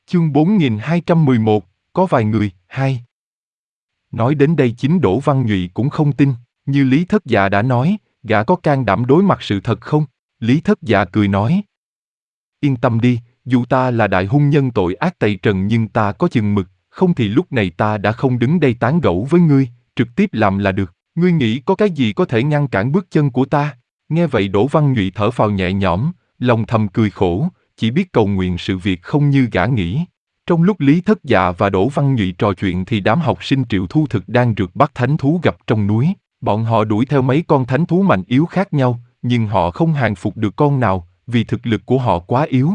Chương 4211, có vài người, 2. Nói đến đây chính Đỗ Văn Nhụy cũng không tin, như Lý Thất Dạ đã nói, gã có can đảm đối mặt sự thật không? Lý Thất Dạ cười nói. Yên tâm đi, dù ta là đại hung nhân tội ác tày trần nhưng ta có chừng mực, không thì lúc này ta đã không đứng đây tán gẫu với ngươi, trực tiếp làm là được. Ngươi nghĩ có cái gì có thể ngăn cản bước chân của ta? Nghe vậy Đỗ Văn Nhụy thở phào nhẹ nhõm, lòng thầm cười khổ, chỉ biết cầu nguyện sự việc không như gã nghĩ. Trong lúc Lý Thất Dạ và Đỗ Văn Nhụy trò chuyện thì đám học sinh Triệu Thu Thực đang rượt bắt thánh thú gặp trong núi. Bọn họ đuổi theo mấy con thánh thú mạnh yếu khác nhau, nhưng họ không hàng phục được con nào, vì thực lực của họ quá yếu.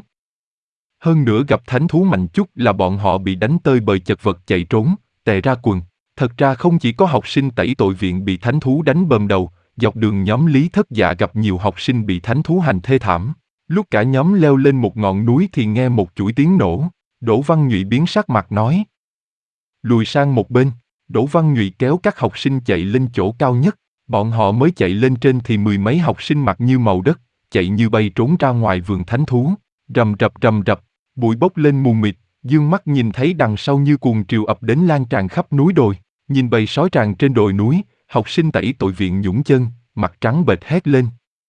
Hơn nữa gặp thánh thú mạnh chút là bọn họ bị đánh tơi bời chật vật chạy trốn, tè ra quần. Thật ra không chỉ có học sinh tẩy tội viện bị thánh thú đánh bầm đầu, dọc đường nhóm Lý Thất Dạ gặp nhiều học sinh bị thánh thú hành thê thảm. Lúc cả nhóm leo lên một ngọn núi thì nghe một chuỗi tiếng nổ. Đỗ Văn Nhụy biến sắc mặt nói. Lùi sang một bên, Đỗ Văn Nhụy kéo các học sinh chạy lên chỗ cao nhất. Bọn họ mới chạy lên trên thì mười mấy học sinh mặt như màu đất, chạy như bay trốn ra ngoài vườn thánh thú. Rầm rập, bụi bốc lên mù mịt, dương mắt nhìn thấy đằng sau như cuồng triều ập đến lan tràn khắp núi đồi. Nhìn bầy sói tràn trên đồi núi, học sinh tẩy tội viện nhũng chân, mặt trắng bệch hét lên.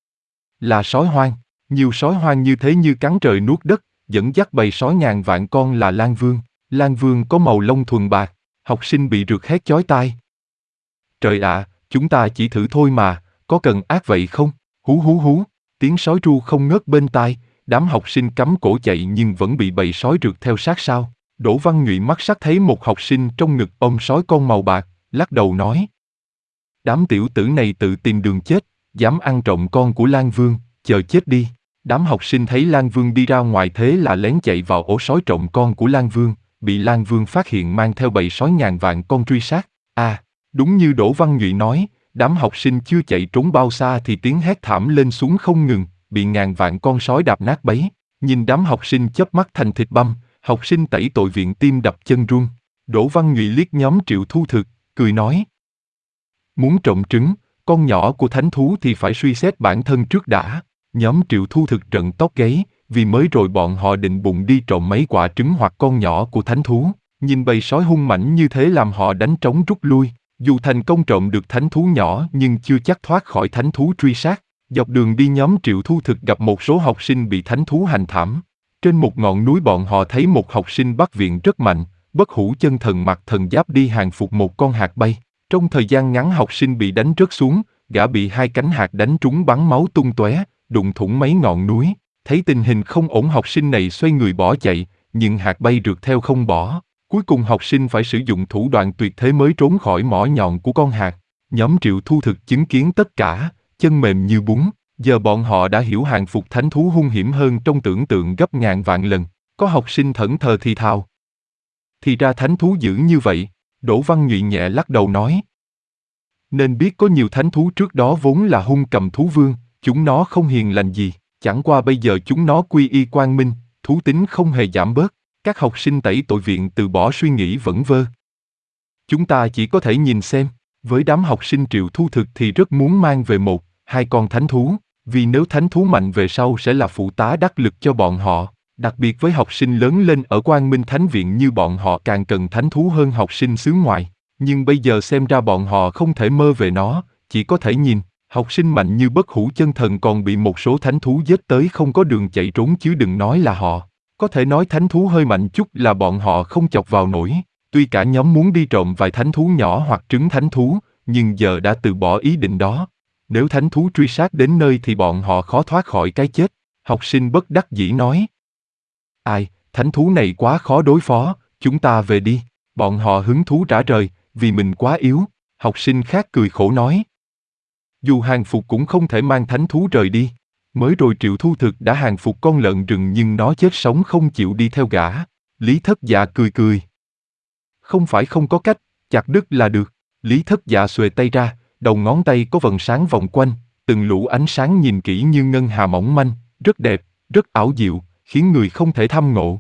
Là sói hoang, nhiều sói hoang như thế như cắn trời nuốt đất, dẫn dắt bầy sói ngàn vạn con là Lang Vương. Lang Vương có màu lông thuần bạc, học sinh bị rượt hét chói tai. Trời ạ, chúng ta chỉ thử thôi mà, có cần ác vậy không? Hú hú hú, tiếng sói tru không ngớt bên tai, đám học sinh cắm cổ chạy nhưng vẫn bị bầy sói rượt theo sát sau. Đỗ Văn Nhụy mắt sắc thấy một học sinh trong ngực ôm sói con màu bạc, lắc đầu nói. Đám tiểu tử này tự tìm đường chết, dám ăn trộm con của Lang Vương, chờ chết đi. Đám học sinh thấy Lang Vương đi ra ngoài thế là lén chạy vào ổ sói trộm con của Lang Vương, bị Lang Vương phát hiện mang theo bầy sói ngàn vạn con truy sát. Đúng như Đỗ Văn Nhụy nói, đám học sinh chưa chạy trốn bao xa thì tiếng hét thảm lên xuống không ngừng, bị ngàn vạn con sói đạp nát bấy. Nhìn đám học sinh chớp mắt thành thịt băm, học sinh tẩy tội viện tim đập chân run. Đỗ Văn Nhụy liếc nhóm Triệu Thu Thực, cười nói. Muốn trộm trứng, con nhỏ của thánh thú thì phải suy xét bản thân trước đã. Nhóm Triệu Thu Thực trợn tóc gáy, vì mới rồi bọn họ định bụng đi trộm mấy quả trứng hoặc con nhỏ của thánh thú. Nhìn bầy sói hung mãnh như thế làm họ đánh trống rút lui. Dù thành công trộm được thánh thú nhỏ nhưng chưa chắc thoát khỏi thánh thú truy sát. Dọc đường đi nhóm Triệu Thu Thực gặp một số học sinh bị thánh thú hành thảm. Trên một ngọn núi bọn họ thấy một học sinh Bắc Viện rất mạnh, bất hủ chân thần mặc thần giáp đi hàng phục một con hạt bay. Trong thời gian ngắn học sinh bị đánh rớt xuống, gã bị hai cánh hạt đánh trúng bắn máu tung tóe, đụng thủng mấy ngọn núi. Thấy tình hình không ổn học sinh này xoay người bỏ chạy, nhưng hạt bay rượt theo không bỏ. Cuối cùng học sinh phải sử dụng thủ đoạn tuyệt thế mới trốn khỏi mỏ nhọn của con hạt. Nhóm Triệu Thu Thực chứng kiến tất cả, chân mềm như bún. Giờ bọn họ đã hiểu hàng phục thánh thú hung hiểm hơn trong tưởng tượng gấp ngàn vạn lần. Có học sinh thẫn thờ thì thào. Thì ra thánh thú dữ như vậy, Đỗ Văn Nhụy nhẹ lắc đầu nói. Nên biết có nhiều thánh thú trước đó vốn là hung cầm thú vương, chúng nó không hiền lành gì, chẳng qua bây giờ chúng nó quy y quang minh, thú tính không hề giảm bớt. Các học sinh tẩy tội viện từ bỏ suy nghĩ vẩn vơ. Chúng ta chỉ có thể nhìn xem, với đám học sinh Triệu Thu Thực thì rất muốn mang về một, hai con thánh thú, vì nếu thánh thú mạnh về sau sẽ là phụ tá đắc lực cho bọn họ. Đặc biệt với học sinh lớn lên ở Quang Minh Thánh Viện như bọn họ càng cần thánh thú hơn học sinh xứ ngoài. Nhưng bây giờ xem ra bọn họ không thể mơ về nó, chỉ có thể nhìn. Học sinh mạnh như bất hủ chân thần còn bị một số thánh thú giết tới không có đường chạy trốn chứ đừng nói là họ. Có thể nói thánh thú hơi mạnh chút là bọn họ không chọc vào nổi. Tuy cả nhóm muốn đi trộm vài thánh thú nhỏ hoặc trứng thánh thú, nhưng giờ đã từ bỏ ý định đó. Nếu thánh thú truy sát đến nơi thì bọn họ khó thoát khỏi cái chết. Học sinh bất đắc dĩ nói. Ai, thánh thú này quá khó đối phó, chúng ta về đi. Bọn họ hứng thú rã rời, vì mình quá yếu. Học sinh khác cười khổ nói. Dù hàng phục cũng không thể mang thánh thú rời đi. Mới rồi Triệu Thu Thực đã hàng phục con lợn rừng nhưng nó chết sống không chịu đi theo gã. Lý Thất Dạ cười cười. Không phải không có cách, chặt đứt là được. Lý Thất Dạ xuề tay ra, đầu ngón tay có vầng sáng vòng quanh, từng lũ ánh sáng nhìn kỹ như ngân hà mỏng manh, rất đẹp, rất ảo diệu, khiến người không thể thăm ngộ.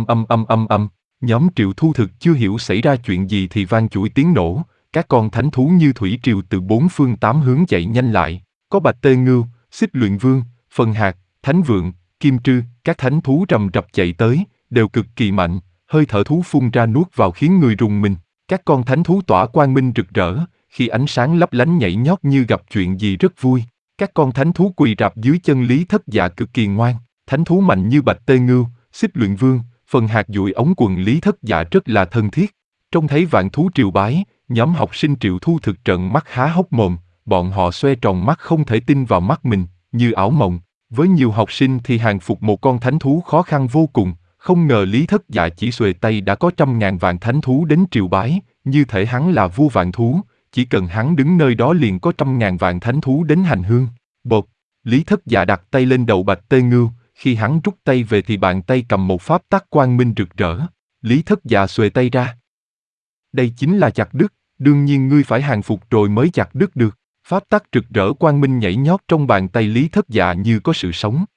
Âm. Nhóm Triệu Thu Thực chưa hiểu xảy ra chuyện gì thì vang chuỗi tiếng nổ, các con thánh thú như thủy triều từ bốn phương tám hướng chạy nhanh lại, có Bạch Tê Ngưu, Xích Luyện Vương, Phần Hạc, Thánh Vượng, Kim Trư, các thánh thú rầm rập chạy tới, đều cực kỳ mạnh, hơi thở thú phun ra nuốt vào khiến người rùng mình. Các con thánh thú tỏa quang minh rực rỡ, khi ánh sáng lấp lánh nhảy nhót như gặp chuyện gì rất vui. Các con thánh thú quỳ rạp dưới chân Lý Thất Dạ cực kỳ ngoan. Thánh thú mạnh như Bạch Tê Ngưu, Xích Luyện Vương, phần hạt dụi ống quần Lý Thất Dạ rất là thân thiết. Trông thấy vạn thú triều bái, nhóm học sinh Triệu Thu Thực trợn mắt há hốc mồm, bọn họ xoe tròn mắt không thể tin vào mắt mình, như ảo mộng. Với nhiều học sinh thì hàng phục một con thánh thú khó khăn vô cùng, không ngờ Lý Thất Dạ chỉ xuề tay đã có 100.000 vạn thánh thú đến triều bái, như thể hắn là vua vạn thú, chỉ cần hắn đứng nơi đó liền có 100.000 vạn thánh thú đến hành hương. Bột, Lý Thất Dạ đặt tay lên đầu Bạch Tê Ngưu, khi hắn rút tay về thì bàn tay cầm một pháp tắc quang minh rực rỡ. Lý Thất Dạ xuề tay ra. Đây chính là chặt đứt, đương nhiên ngươi phải hàng phục rồi mới chặt đứt được. Pháp tắc rực rỡ quang minh nhảy nhót trong bàn tay Lý Thất Dạ như có sự sống.